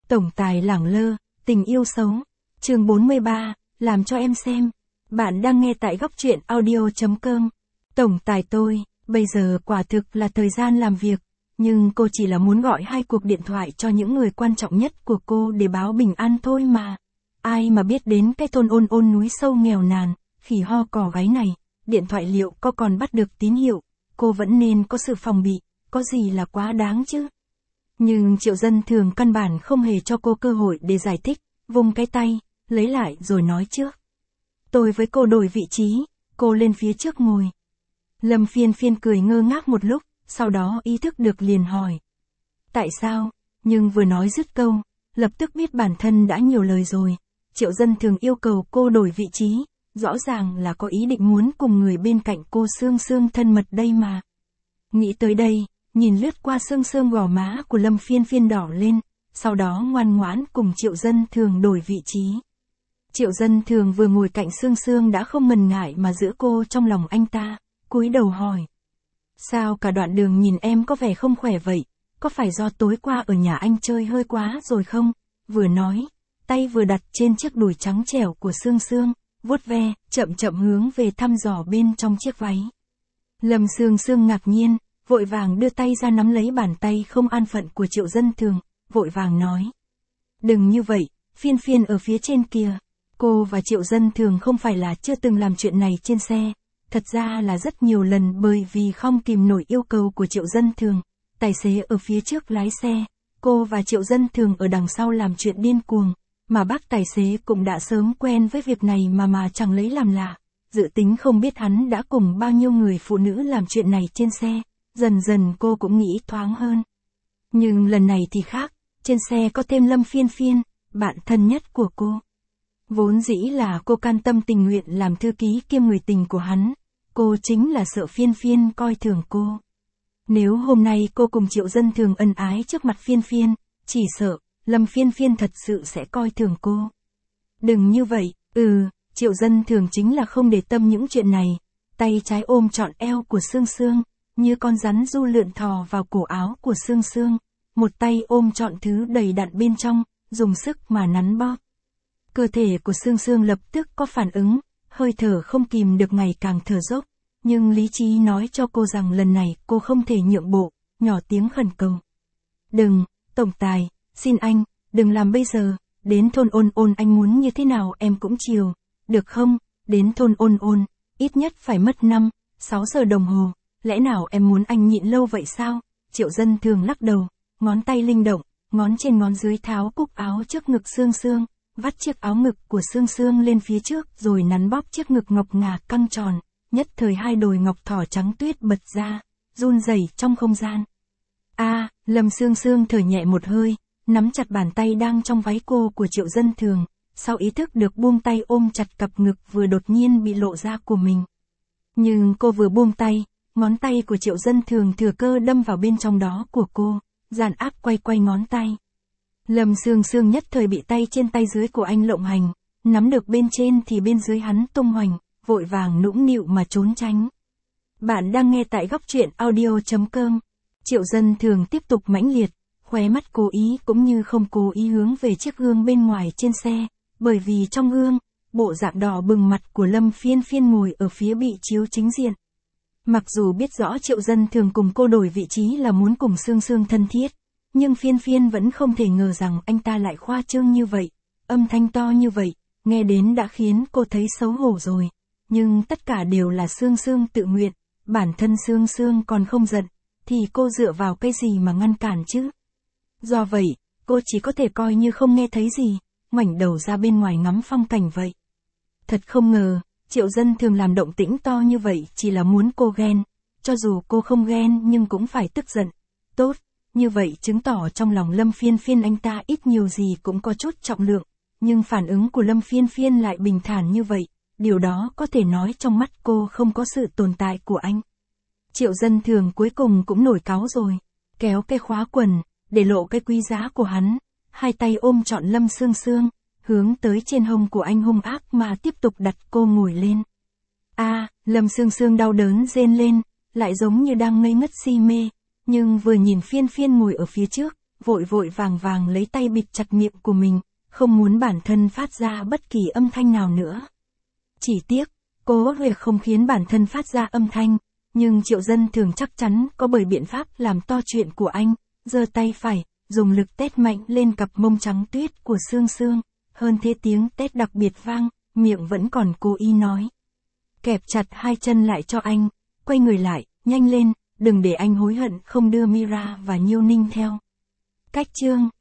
Tổng tài lẳng lơ, tình yêu xấu. Chương 43, làm cho em xem. Bạn đang nghe tại góc truyện audio.com. Tổng tài tôi, bây giờ quả thực là thời gian làm việc, nhưng cô chỉ là muốn gọi 2 cuộc điện thoại cho những người quan trọng nhất của cô để báo bình an thôi mà. Ai mà biết đến cái thôn ôn ôn núi sâu nghèo nàn, khỉ ho cò gáy này, điện thoại liệu có còn bắt được tín hiệu, cô vẫn nên có sự phòng bị, có gì là quá đáng chứ. Nhưng Triệu Dân Thường căn bản không hề cho cô cơ hội để giải thích, vung cái tay, lấy lại rồi nói trước. Tôi với cô đổi vị trí, cô lên phía trước ngồi. Lâm Phiên Phiên cười ngơ ngác một lúc, sau đó ý thức được liền hỏi. Tại sao? Nhưng vừa nói dứt câu, lập tức biết bản thân đã nhiều lời rồi. Triệu Dân Thường yêu cầu cô đổi vị trí, rõ ràng là có ý định muốn cùng người bên cạnh cô Sương Sương thân mật đây mà. Nghĩ tới đây, nhìn lướt qua xương xương gò má của Lâm Phiên Phiên đỏ lên, sau đó ngoan ngoãn cùng Triệu Dân Thường đổi vị trí. Triệu Dân Thường vừa ngồi cạnh Sương Sương đã không ngần ngại mà giữ cô trong lòng anh ta, cúi đầu hỏi. Sao cả đoạn đường nhìn em có vẻ không khỏe vậy, có phải do tối qua ở nhà anh chơi hơi quá rồi không? Vừa nói, tay vừa đặt trên chiếc đùi trắng trẻo của Sương Sương, vuốt ve, chậm chậm hướng về thăm dò bên trong chiếc váy. Lâm Sương Sương ngạc nhiên, vội vàng đưa tay ra nắm lấy bàn tay không an phận của Triệu Dân Thường, vội vàng nói. Đừng như vậy, Phiên Phiên ở phía trên kia. Cô và Triệu Dân Thường không phải là chưa từng làm chuyện này trên xe, thật ra là rất nhiều lần bởi vì không kìm nổi yêu cầu của Triệu Dân Thường. Tài xế ở phía trước lái xe, cô và Triệu Dân Thường ở đằng sau làm chuyện điên cuồng, mà bác tài xế cũng đã sớm quen với việc này mà chẳng lấy làm lạ, dự tính không biết hắn đã cùng bao nhiêu người phụ nữ làm chuyện này trên xe. Dần dần cô cũng nghĩ thoáng hơn. Nhưng lần này thì khác, trên xe có thêm Lâm Phiên Phiên, bạn thân nhất của cô. Vốn dĩ là cô can tâm tình nguyện làm thư ký kiêm người tình của hắn, cô chính là sợ Phiên Phiên coi thường cô. Nếu hôm nay cô cùng Triệu Dân Thường ân ái trước mặt Phiên Phiên, chỉ sợ, Lâm Phiên Phiên thật sự sẽ coi thường cô. Đừng như vậy, Triệu Dân Thường chính là không để tâm những chuyện này, tay trái ôm trọn eo của Sương Sương, như con rắn du lượn thò vào cổ áo của Sương Sương, một tay ôm trọn thứ đầy đặn bên trong, dùng sức mà nắn bóp. Cơ thể của Sương Sương lập tức có phản ứng, hơi thở không kìm được ngày càng thở dốc, nhưng lý trí nói cho cô rằng lần này cô không thể nhượng bộ, nhỏ tiếng khẩn cầu. Đừng, tổng tài, xin anh, đừng làm bây giờ, đến thôn ôn ôn anh muốn như thế nào em cũng chiều, được không, đến thôn ôn ôn, ít nhất phải mất 5-6 giờ đồng hồ. Lẽ nào em muốn anh nhịn lâu vậy sao? Triệu Dân Thường lắc đầu, ngón tay linh động, ngón trên ngón dưới tháo cúc áo trước ngực Sương Sương, vắt chiếc áo ngực của Sương Sương lên phía trước rồi nắn bóp chiếc ngực ngọc ngà căng tròn, nhất thời 2 đồi ngọc thỏ trắng tuyết bật ra, run rẩy trong không gian. Lâm Sương Sương thở nhẹ một hơi, nắm chặt bàn tay đang trong váy cô của Triệu Dân Thường, sau ý thức được buông tay ôm chặt cặp ngực vừa đột nhiên bị lộ ra của mình. Nhưng cô vừa buông tay, ngón tay của Triệu Dân Thường thừa cơ đâm vào bên trong đó của cô, dàn áp quay ngón tay. Lâm Sương Sương nhất thời bị tay trên tay dưới của anh lộng hành, nắm được bên trên thì bên dưới hắn tung hoành, vội vàng nũng nịu mà trốn tránh. Bạn đang nghe tại góc truyện audio.com. Triệu Dân Thường tiếp tục mãnh liệt, khóe mắt cố ý cũng như không cố ý hướng về chiếc gương bên ngoài trên xe, bởi vì trong gương, bộ dạng đỏ bừng mặt của Lâm Phiên Phiên ngồi ở phía bị chiếu chính diện. Mặc dù biết rõ Triệu Dân Thường cùng cô đổi vị trí là muốn cùng Sương Sương thân thiết, nhưng Phiên Phiên vẫn không thể ngờ rằng anh ta lại khoa trương như vậy, âm thanh to như vậy, nghe đến đã khiến cô thấy xấu hổ rồi. Nhưng tất cả đều là Sương Sương tự nguyện, bản thân Sương Sương còn không giận, thì cô dựa vào cái gì mà ngăn cản chứ? Do vậy, cô chỉ có thể coi như không nghe thấy gì, ngoảnh đầu ra bên ngoài ngắm phong cảnh vậy. Thật không ngờ, Triệu Dân Thường làm động tĩnh to như vậy chỉ là muốn cô ghen, cho dù cô không ghen nhưng cũng phải tức giận. Tốt, như vậy chứng tỏ trong lòng Lâm Phiên Phiên anh ta ít nhiều gì cũng có chút trọng lượng, nhưng phản ứng của Lâm Phiên Phiên lại bình thản như vậy, điều đó có thể nói trong mắt cô không có sự tồn tại của anh. Triệu Dân Thường cuối cùng cũng nổi cáu rồi, kéo cái khóa quần, để lộ cái quý giá của hắn, hai tay ôm trọn Lâm Sương Sương, hướng tới trên hông của anh hung ác mà tiếp tục đặt cô ngồi lên. Lâm Sương Sương đau đớn rên lên, lại giống như đang ngây ngất si mê, nhưng vừa nhìn Phiên Phiên ngồi ở phía trước, vội vội vàng vàng lấy tay bịt chặt miệng của mình, không muốn bản thân phát ra bất kỳ âm thanh nào nữa. Chỉ tiếc, cố Huệ không khiến bản thân phát ra âm thanh, nhưng Triệu Dân Thường chắc chắn có bởi biện pháp làm to chuyện của anh, giơ tay phải, dùng lực tét mạnh lên cặp mông trắng tuyết của Sương Sương, hơn thế tiếng tét đặc biệt vang, miệng vẫn còn cố ý nói. Kẹp chặt hai chân lại cho anh, quay người lại, nhanh lên, đừng để anh hối hận không đưa Mira và Nhiêu Ninh theo. Cách chương